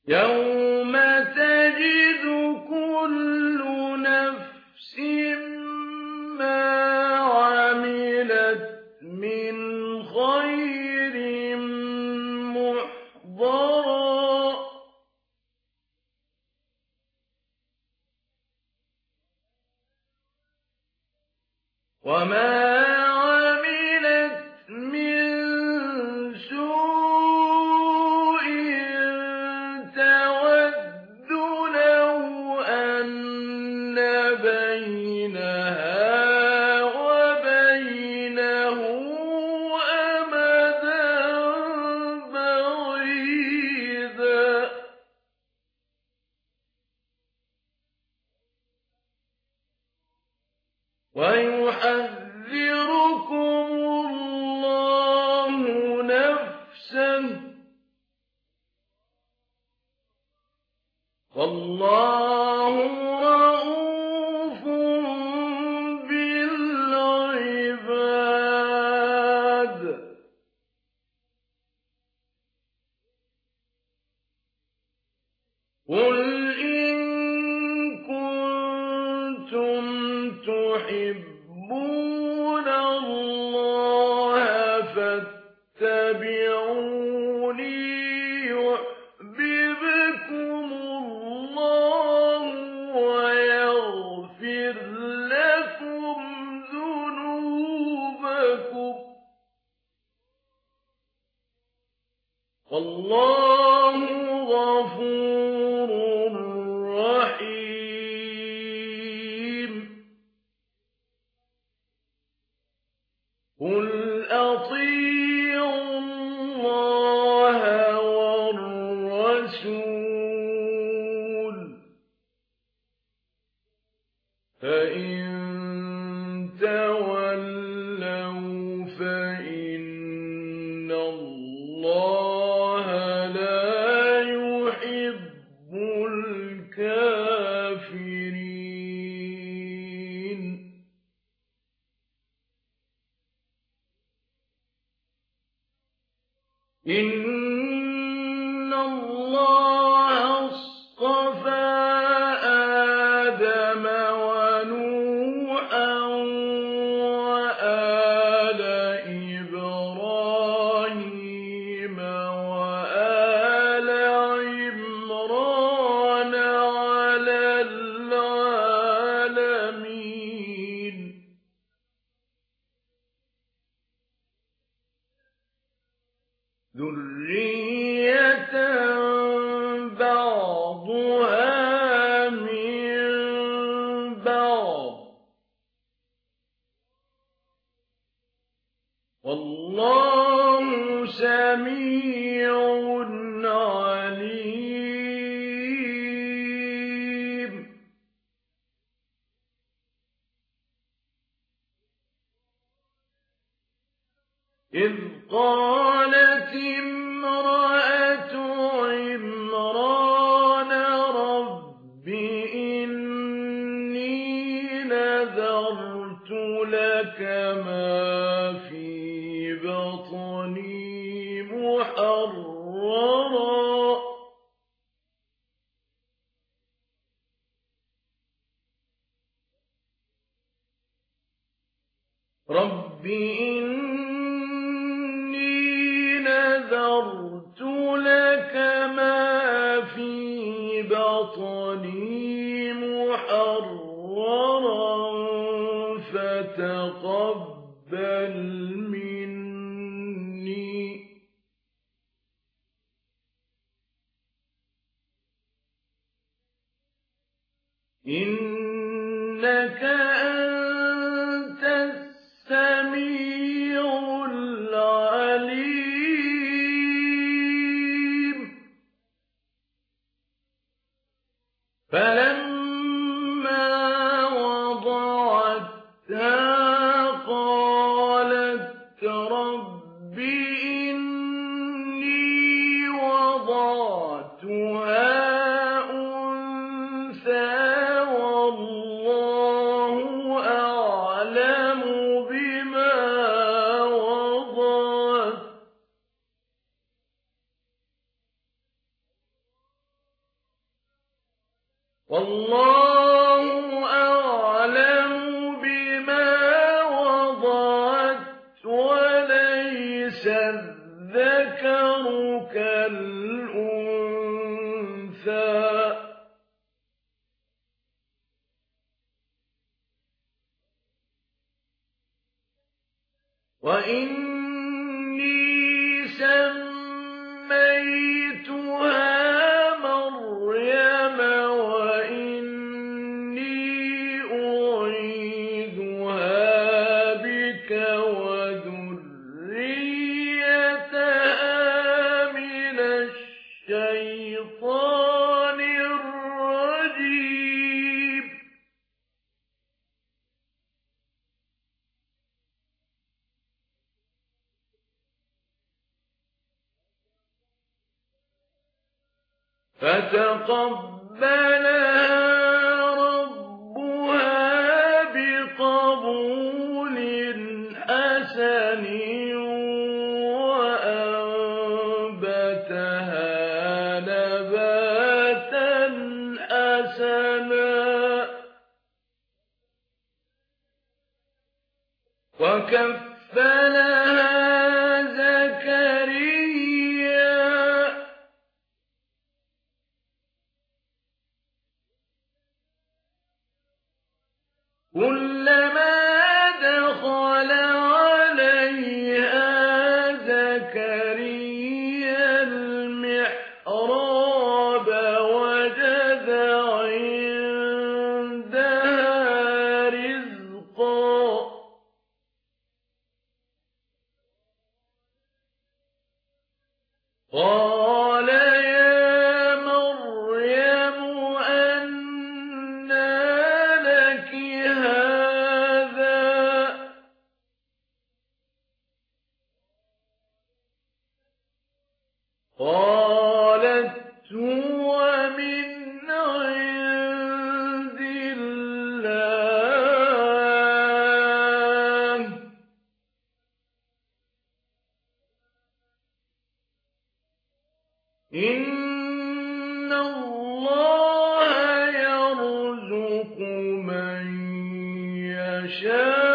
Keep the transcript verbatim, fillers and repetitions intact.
يوم تجد كل نفس ما عملت من خير محضرا وما ويحذركم الله نفسه والله رءوف بالعباد قل إن كنتم تحبون الله فاتبعوني يحببكم الله ويغفر لكم ذنوبكم والله غفور رحيم قل أطيعوا الله والرسول فإن تولوا فإن الله لا يحب الكافرين إن الله اصطفى آدم ونوحا وآل إبراهيم وآل عمران على العالمين ذرية بعضها من بعض والله سميع عليم إذ قالت امرأة عمران رب إني نذرت لك ما في بطني محررا رب إني نذرت لك ما في بطني محررا فتقبل مني إنك أنت السميع العليم فلما وضعتها قالت رب إني وضعتها أنثى والله أعلم بما وضعت والله أعلم بما وضعت وليس الذكر كالأنثى وإني سميتها مريم وإني أعيذها بك وذريتها من الشيطان الرجيم فتقبلها ربها بقبول حسن وأنبتها نباتا حسنا وكفلها زكريا كلما دخل عليها زكريا المحراب وجد عندها رزقا قال يا مريم أنى لك هذا قالت هو من عند الله إن الله يرزق من يشاء